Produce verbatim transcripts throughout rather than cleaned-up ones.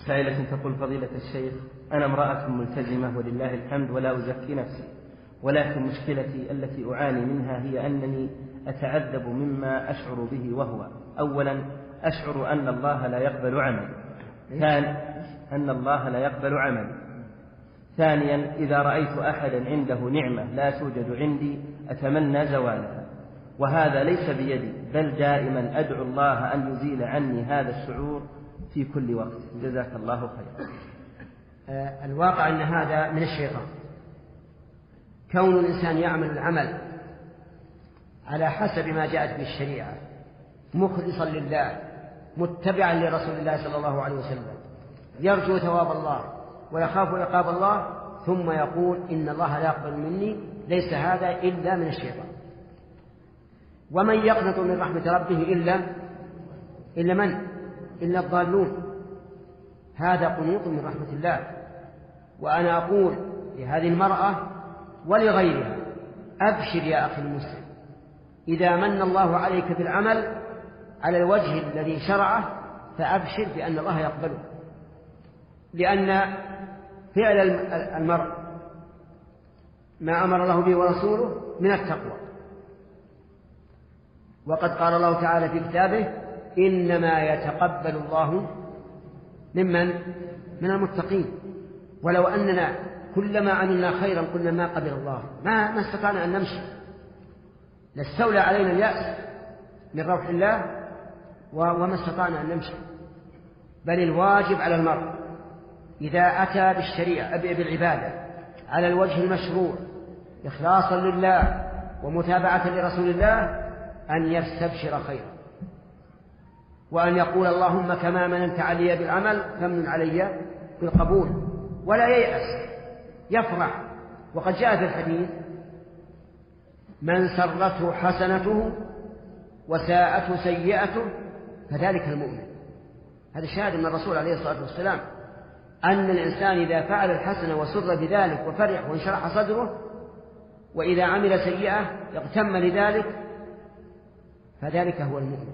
سائلة تقول: فضيلة الشيخ، أنا امرأة ملتزمة ولله الحمد ولا أزكي نفسي، ولكن مشكلتي التي أعاني منها هي أنني أتعذب مما أشعر به، وهو: أولا أشعر أن الله لا يقبل عملي، ثانيا أن الله لا يقبل عملي ثانيا إذا رأيت أحدا عنده نعمة لا توجد عندي أتمنى زوالها، وهذا ليس بيدي، بل دائما أدعو الله أن يزيل عني هذا الشعور في كل وقت. جزاك الله خيرا. آه الواقع أن هذا من الشيطان. كون الإنسان يعمل العمل على حسب ما جاءت به الشريعة مخلصا لله متبعا لرسول الله صلى الله عليه وسلم يرجو ثواب الله ويخاف عقاب الله، ثم يقول إن الله لا يقبل مني، ليس هذا إلا من الشيطان. ومن يقنط من رحمة ربه إلا إلا من؟ إلا الضالون. هذا قنوط من رحمة الله. وأنا أقول لهذه المرأة ولغيرها: أبشر يا أخي المسلم، إذا من الله عليك بالعمل على الوجه الذي شرعه فأبشر بأن الله يقبله، لأن فعل المرء ما أمر الله به ورسوله من التقوى. وقد قال الله تعالى في كتابه: إنما يتقبل الله ممن من المتقين. ولو أننا كلما عملنا خيرا قلنا ما قبل الله ما ما استطعنا أن نمشي، لاستولى علينا اليأس من روح الله وما استطعنا أن نمشي. بل الواجب على المرء إذا أتى بالشريعة بالعبادة على الوجه المشروع إخلاصا لله ومتابعة لرسول الله أن يستبشر خيرا، وأن يقول: اللهم كما مننت علي بالعمل فمن علي بالقبول، ولا ييأس، يفرح. وقد جاء في الحديث: من سرته حسنته وساءته سيئته فذلك المؤمن. هذا شاهد من الرسول عليه الصلاة والسلام أن الإنسان إذا فعل الحسنة وسر بذلك وفرح وانشرح صدره، وإذا عمل سيئة اغتم لذلك، فذلك هو المؤمن.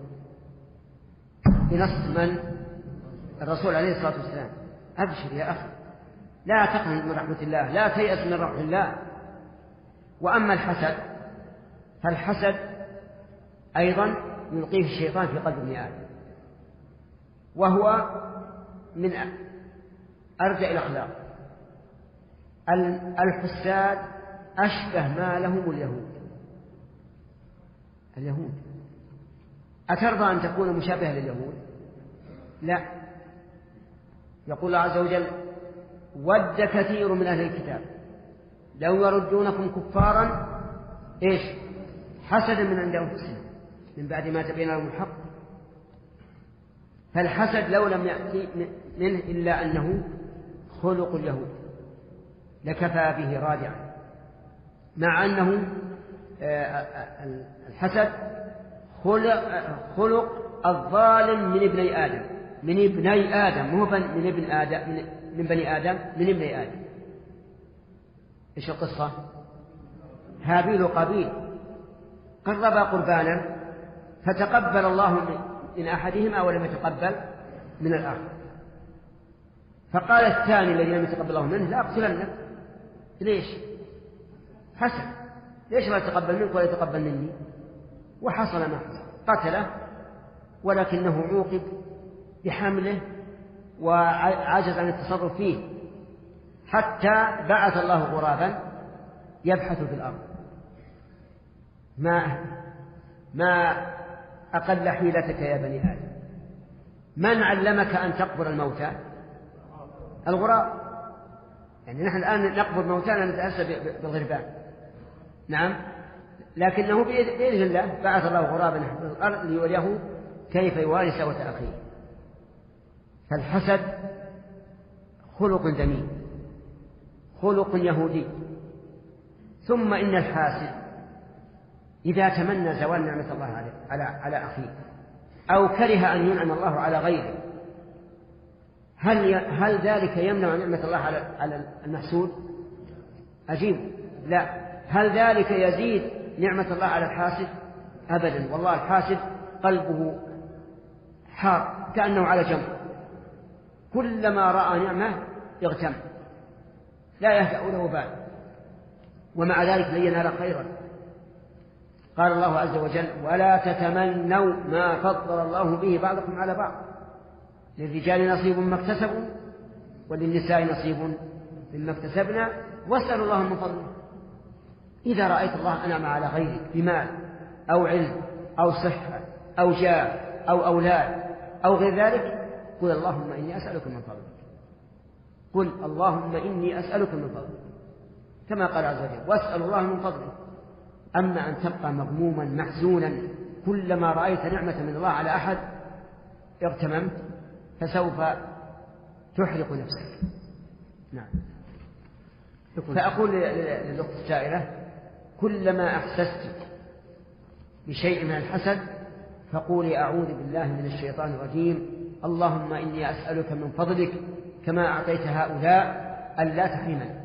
بنص من؟ الرسول عليه الصلاة والسلام. أبشر يا أخي، لا تقنط من رحمة الله، لا تيأس من روح الله. وأما الحسد فالحسد أيضا يلقيه الشيطان في قلب ابن آدم، وهو من أرجع الأخلاق. الحساد أشبه ما لهم اليهود. اليهود أترضى أن تكون مشابهة لليهود؟ لا. يقول الله عز وجل: ود كثير من أهل الكتاب لو يردونكم كفارا إيش حسدا من عند أنفسهم من بعد ما تبين لهم الحق. فالحسد لو لم يأتي منه إلا أنه خلق اليهود لكفى به رادعا، مع أنه الحسد خلق الظالم من ابني آدم، من ابني آدم، مو من ابن آدم، من بني آدم، من ابني آدم. إيش القصة؟ هابيل وقابيل قربا قربانا فتقبل الله من أحدهما ولم يتقبل من الآخر، فقال الثاني الذي لم يتقبل الله منه: لا أقتلنك. ليش؟ حسن، ليش لا يتقبل منك ولا يتقبل مني؟ وحصل ما حصل، قتله، ولكنه عوقب بحمله وعجز عن التصرف فيه، حتى بعث الله غرابا يبحث في الأرض. ما ما أقل حيلتك يا بني آدم. من علمك أن تقبر الموتى؟ الغراب. يعني نحن الآن نقبر موتانا نتأسى بالغربان، نعم، لكنه بإذن الله بعث الله غرابا في الأرض ليريه كيف يواري سوءة أخيه. فالحسد خلق ذميم، خلق يهودي. ثم إن الحاسد إذا تمنى زوال نعمة الله عليه على على أخيه أو كره أن ينعم الله على غيره، هل هل ذلك يمنع نعمة الله على على المحسود؟ أجيب: لا. هل ذلك يزيد نعمة الله على الحاسد؟ أبدا. والله الحاسد قلبه حار كأنه على جنب، كلما رأى نعمة اغتم لا يهدأ له بال، ومع ذلك لن ينال خيرا. قال الله عز وجل: ولا تتمنوا ما فضل الله به بعضكم على بعض، للرجال نصيب مما اكتسبوا وللنساء نصيب مما اكتسبنا واسألوا الله من فضله. إذا رأيت الله أنعم على غيرك بمال أو علم أو صحة أو جاه أو أولاد أو غير ذلك، قل اللهم إني أسألك من فضلك، قل اللهم إني أسألك من فضلك، كما قال عز وجل: واسأل الله من فضله. أما أن تبقى مغموما محزونا كلما رأيت نعمة من الله على أحد اغتممت فسوف تحرق نفسك. نعم. فأقول للأخت السائلة: كلما أحسست بشيء من الحسد فقولي: أعوذ بالله من الشيطان الرجيم، اللهم إني أسألك من فضلك كما أعطيت هؤلاء ألا تحرمني.